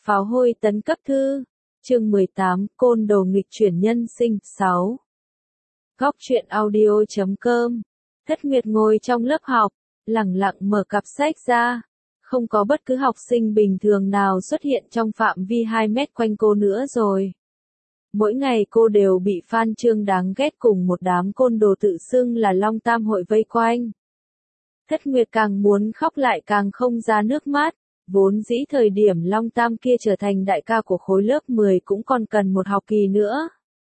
Pháo hôi tấn cấp thư. Chương 18, Côn đồ nghịch chuyển nhân sinh. 6. Góc truyện audio.com. Thất Nguyệt ngồi trong lớp học, lẳng lặng mở cặp sách ra. Không có bất cứ học sinh bình thường nào xuất hiện trong phạm vi 2 mét quanh cô nữa rồi. Mỗi ngày cô đều bị Phan Chương đáng ghét cùng một đám côn đồ tự xưng là Long Tam hội vây quanh. Thất Nguyệt càng muốn khóc lại càng không ra nước mắt. Vốn dĩ thời điểm Long Tam kia trở thành đại ca của khối lớp 10 cũng còn cần một học kỳ nữa.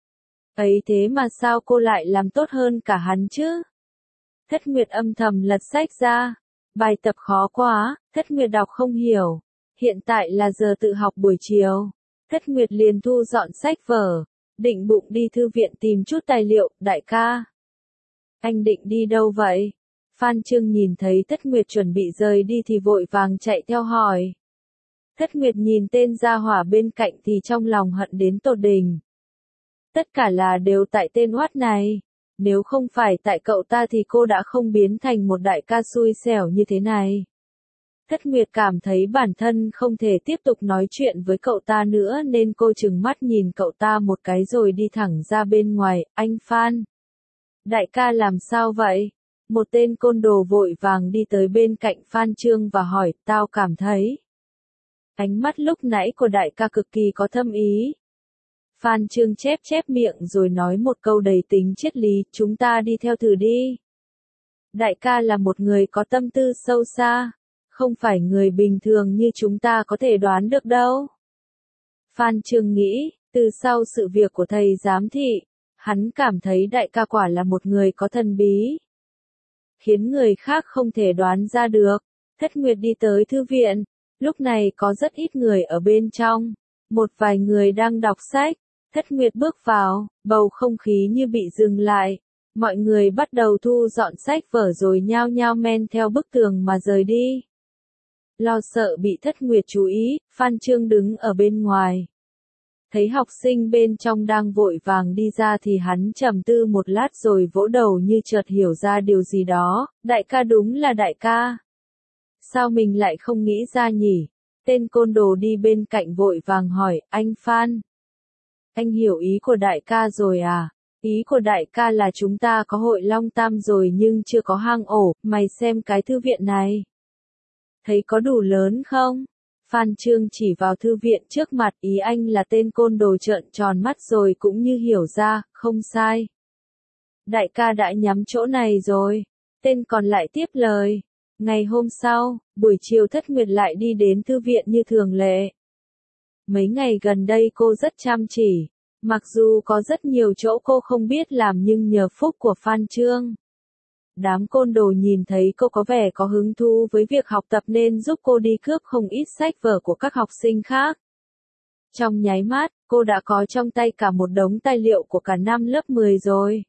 Ấy thế mà sao cô lại làm tốt hơn cả hắn chứ? Thất Nguyệt âm thầm lật sách ra. Bài tập khó quá, Thất Nguyệt đọc không hiểu. Hiện tại là giờ tự học buổi chiều. Thất Nguyệt liền thu dọn sách vở, định bụng đi thư viện tìm chút tài liệu. Đại ca, anh định đi đâu vậy? Phan Chương nhìn thấy Thất Nguyệt chuẩn bị rời đi thì vội vàng chạy theo hỏi. Thất Nguyệt nhìn tên gia hỏa bên cạnh thì trong lòng hận đến tột đỉnh. Tất cả là đều tại tên oát này. Nếu không phải tại cậu ta thì cô đã không biến thành một đại ca xui xẻo như thế này. Thất Nguyệt cảm thấy bản thân không thể tiếp tục nói chuyện với cậu ta nữa nên cô trừng mắt nhìn cậu ta một cái rồi đi thẳng ra bên ngoài. Anh Phan, đại ca làm sao vậy? Một tên côn đồ vội vàng đi tới bên cạnh Phan Chương và hỏi. Tao cảm thấy ánh mắt lúc nãy của đại ca cực kỳ có thâm ý. Phan Chương chép miệng rồi nói một câu đầy tính triết lý. Chúng ta đi theo thử đi. Đại ca là một người có tâm tư sâu xa, không phải người bình thường như chúng ta có thể đoán được đâu. Phan Chương nghĩ, từ sau sự việc của thầy giám thị, hắn cảm thấy đại ca quả là một người có thần bí, khiến người khác không thể đoán ra được. Thất Nguyệt đi tới thư viện, lúc này có rất ít người ở bên trong, một vài người đang đọc sách. Thất Nguyệt bước vào, bầu không khí như bị dừng lại, mọi người bắt đầu thu dọn sách vở rồi nhao nhao men theo bức tường mà rời đi. Lo sợ bị Thất Nguyệt chú ý, Phan Chương đứng ở bên ngoài. Thấy học sinh bên trong đang vội vàng đi ra thì hắn trầm tư một lát rồi vỗ đầu như chợt hiểu ra điều gì đó. Đại ca đúng là đại ca. Sao mình lại không nghĩ ra nhỉ? Tên côn đồ đi bên cạnh vội vàng hỏi. Anh Phan, anh hiểu ý của đại ca rồi à? Ý của đại ca là chúng ta có hội Long Tam rồi nhưng chưa có hang ổ. Mày xem cái thư viện này, thấy có đủ lớn không? Phan Chương chỉ vào thư viện trước mặt. Ý anh là tên côn đồ trợn tròn mắt rồi cũng như hiểu ra. Không sai, đại ca đã nhắm chỗ này rồi. Tên còn lại tiếp lời. Ngày hôm sau, buổi chiều Thất Nguyệt lại đi đến thư viện như thường lệ. Mấy ngày gần đây cô rất chăm chỉ. Mặc dù có rất nhiều chỗ cô không biết làm nhưng nhờ phúc của Phan Chương, đám côn đồ nhìn thấy cô có vẻ có hứng thú với việc học tập nên giúp cô đi cướp không ít sách vở của các học sinh khác. Trong nháy mắt, cô đã có trong tay cả một đống tài liệu của cả năm lớp 10 rồi.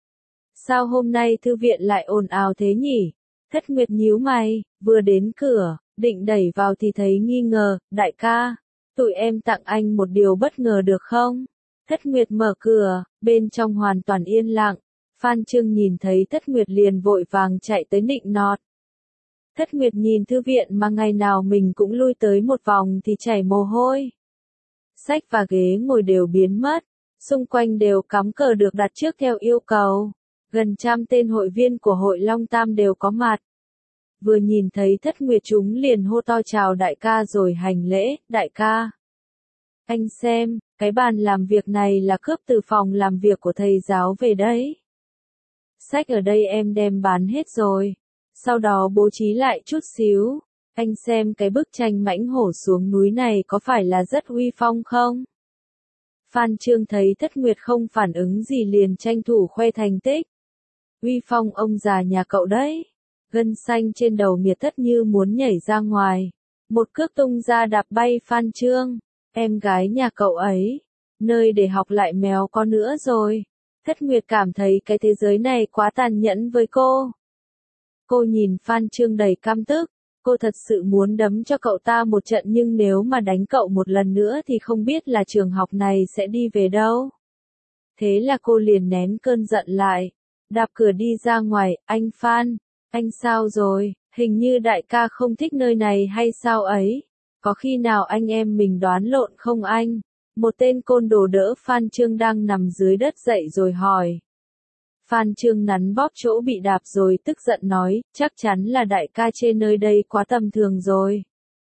Sao hôm nay thư viện lại ồn ào thế nhỉ? Thất Nguyệt nhíu mày, vừa đến cửa, định đẩy vào thì thấy nghi ngờ. Đại ca, tụi em tặng anh một điều bất ngờ được không? Thất Nguyệt mở cửa, bên trong hoàn toàn yên lặng. Phan Chương nhìn thấy Thất Nguyệt liền vội vàng chạy tới nịnh nọt. Thất Nguyệt nhìn thư viện mà ngày nào mình cũng lui tới một vòng thì chảy mồ hôi. Sách và ghế ngồi đều biến mất, xung quanh đều cắm cờ được đặt trước theo yêu cầu. Gần 100 tên hội viên của hội Long Tam đều có mặt. Vừa nhìn thấy Thất Nguyệt chúng liền hô to chào đại ca rồi hành lễ. Đại ca, anh xem, cái bàn làm việc này là cướp từ phòng làm việc của thầy giáo về đấy. Sách ở đây em đem bán hết rồi, sau đó bố trí lại chút xíu. Anh xem cái bức tranh mãnh hổ xuống núi này có phải là rất uy phong không? Phan Chương thấy Thất Nguyệt không phản ứng gì liền tranh thủ khoe thành tích. Uy phong ông già nhà cậu đấy. Gân xanh trên đầu Miệt Thất như muốn nhảy ra ngoài. Một cước tung ra đạp bay Phan Chương. Em gái nhà cậu ấy, nơi để học lại mèo con nữa rồi. Thất Nguyệt cảm thấy cái thế giới này quá tàn nhẫn với cô. Cô nhìn Phan Chương đầy căm tức. Cô thật sự muốn đấm cho cậu ta một trận nhưng nếu mà đánh cậu một lần nữa thì không biết là trường học này sẽ đi về đâu. Thế là cô liền nén cơn giận lại. Đạp cửa đi ra ngoài. Anh Phan, anh sao rồi? Hình như đại ca không thích nơi này hay sao ấy? Có khi nào anh em mình đoán lộn không anh? Một tên côn đồ đỡ Phan Chương đang nằm dưới đất dậy rồi hỏi. Phan Chương nắn bóp chỗ bị đạp rồi tức giận nói, chắc chắn là đại ca trên nơi đây quá tầm thường rồi.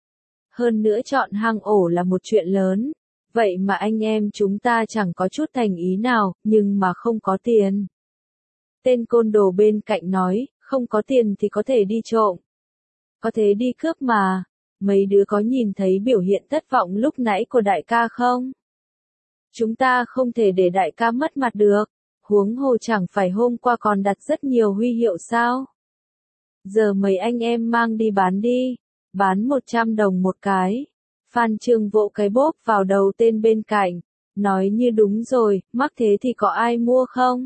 Hơn nữa chọn hang ổ là một chuyện lớn, vậy mà anh em chúng ta chẳng có chút thành ý nào, nhưng mà không có tiền. Tên côn đồ bên cạnh nói, không có tiền thì có thể đi trộm. Có thể đi cướp mà. Mấy đứa có nhìn thấy biểu hiện thất vọng lúc nãy của đại ca không? Chúng ta không thể để đại ca mất mặt được. Huống hồ chẳng phải hôm qua còn đặt rất nhiều huy hiệu sao? Giờ mấy anh em mang đi bán đi. Bán 100 đồng một cái. Phan Chương vỗ cái bốp vào đầu tên bên cạnh. Nói như đúng rồi, mắc thế thì có ai mua không?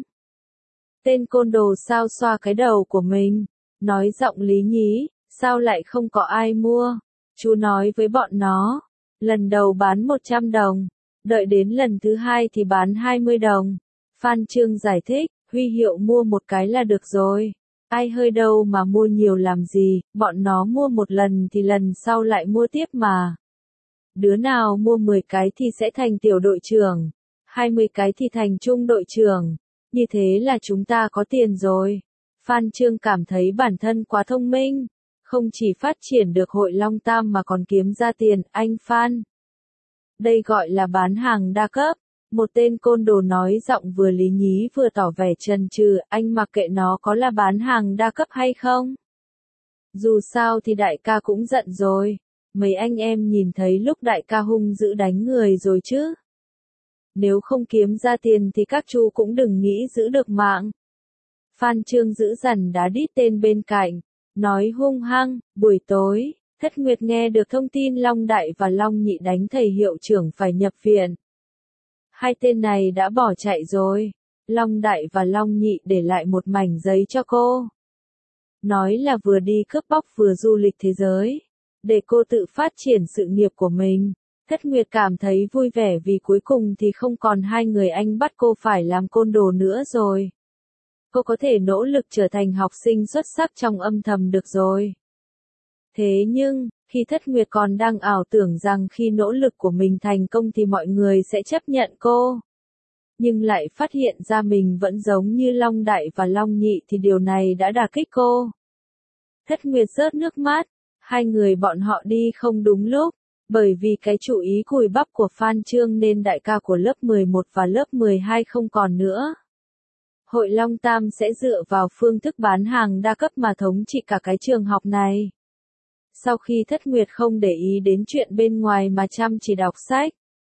Tên côn đồ sao xoa cái đầu của mình. Nói giọng lý nhí, sao lại không có ai mua? Chú nói với bọn nó. Lần đầu bán 100 đồng. Đợi đến lần thứ hai thì bán 20 đồng. Phan Chương giải thích, huy hiệu mua một cái là được rồi. Ai hơi đâu mà mua nhiều làm gì, bọn nó mua một lần thì lần sau lại mua tiếp mà. Đứa nào mua 10 cái thì sẽ thành tiểu đội trưởng, 20 cái thì thành trung đội trưởng. Như thế là chúng ta có tiền rồi. Phan Chương cảm thấy bản thân quá thông minh. Không chỉ phát triển được hội Long Tam mà còn kiếm ra tiền, anh Phan. Đây gọi là bán hàng đa cấp. Một tên côn đồ nói giọng vừa lý nhí vừa tỏ vẻ chần chừ, anh mặc kệ nó có là bán hàng đa cấp hay không. Dù sao thì đại ca cũng giận rồi. Mấy anh em nhìn thấy lúc đại ca hung dữ đánh người rồi chứ. Nếu không kiếm ra tiền thì các chú cũng đừng nghĩ giữ được mạng. Phan Chương giữ dằn đá đít tên bên cạnh. Nói hung hăng, buổi tối, Thất Nguyệt nghe được thông tin Long Đại và Long Nhị đánh thầy hiệu trưởng phải nhập viện. Hai tên này đã bỏ chạy rồi. Long Đại và Long Nhị để lại một mảnh giấy cho cô. Nói là vừa đi cướp bóc vừa du lịch thế giới. Để cô tự phát triển sự nghiệp của mình. Thất Nguyệt cảm thấy vui vẻ vì cuối cùng thì không còn hai người anh bắt cô phải làm côn đồ nữa rồi. Cô có thể nỗ lực trở thành học sinh xuất sắc trong âm thầm được rồi. Thế nhưng, khi Thất Nguyệt còn đang ảo tưởng rằng khi nỗ lực của mình thành công thì mọi người sẽ chấp nhận cô. Nhưng lại phát hiện ra mình vẫn giống như Long Đại và Long Nhị thì điều này đã đả kích cô. Thất Nguyệt rớt nước mắt, hai người bọn họ đi không đúng lúc. Bởi vì cái chủ ý cùi bắp của Phan Chương nên đại ca của lớp 11 và lớp 12 không còn nữa. Hội Long Tam sẽ dựa vào phương thức bán hàng đa cấp mà thống trị cả cái trường học này. Sau khi Thất Nguyệt không để ý đến chuyện bên ngoài mà chăm chỉ đọc sách.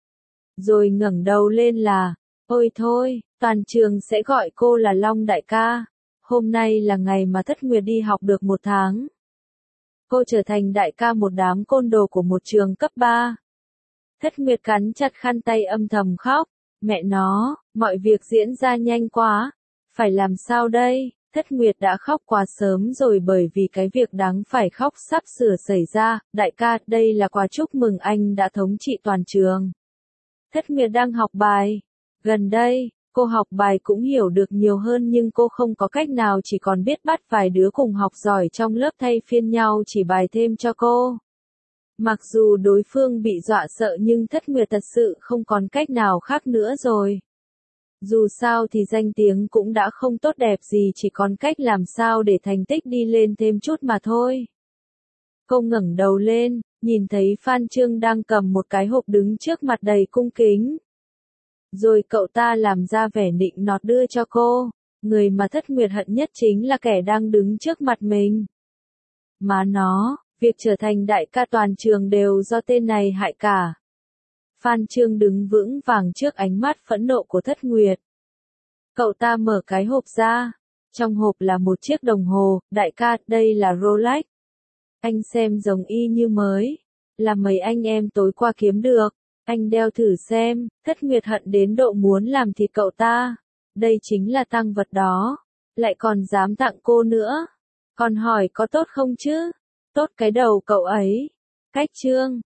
Rồi ngẩng đầu lên là, ôi thôi, toàn trường sẽ gọi cô là Long đại ca. Hôm nay là ngày mà Thất Nguyệt đi học được 1 tháng. Cô trở thành đại ca một đám côn đồ của một trường cấp 3. Thất Nguyệt cắn chặt khăn tay âm thầm khóc. Mẹ nó, mọi việc diễn ra nhanh quá. Phải làm sao đây? Thất Nguyệt đã khóc quá sớm rồi bởi vì cái việc đáng phải khóc sắp sửa xảy ra. Đại ca, đây là quà chúc mừng anh đã thống trị toàn trường. Thất Nguyệt đang học bài. Gần đây, cô học bài cũng hiểu được nhiều hơn nhưng cô không có cách nào chỉ còn biết bắt vài đứa cùng học giỏi trong lớp thay phiên nhau chỉ bài thêm cho cô. Mặc dù đối phương bị dọa sợ nhưng Thất Nguyệt thật sự không còn cách nào khác nữa rồi. Dù sao thì danh tiếng cũng đã không tốt đẹp gì chỉ còn cách làm sao để thành tích đi lên thêm chút mà thôi. Cô ngẩng đầu lên, nhìn thấy Phan Chương đang cầm một cái hộp đứng trước mặt đầy cung kính. Rồi cậu ta làm ra vẻ nịnh nọt đưa cho cô. Người mà Thất Nguyệt hận nhất chính là kẻ đang đứng trước mặt mình. Mà nó, việc trở thành đại ca toàn trường đều do tên này hại cả. Phan Chương đứng vững vàng trước ánh mắt phẫn nộ của Thất Nguyệt. Cậu ta mở cái hộp ra. Trong hộp là một chiếc đồng hồ, đại ca, đây là Rolex. Anh xem giống y như mới. Là mấy anh em tối qua kiếm được. Anh đeo thử xem. Thất Nguyệt hận đến độ muốn làm thịt cậu ta. Đây chính là tang vật đó. Lại còn dám tặng cô nữa. Còn hỏi có tốt không chứ? Tốt cái đầu cậu ấy. Cách chương.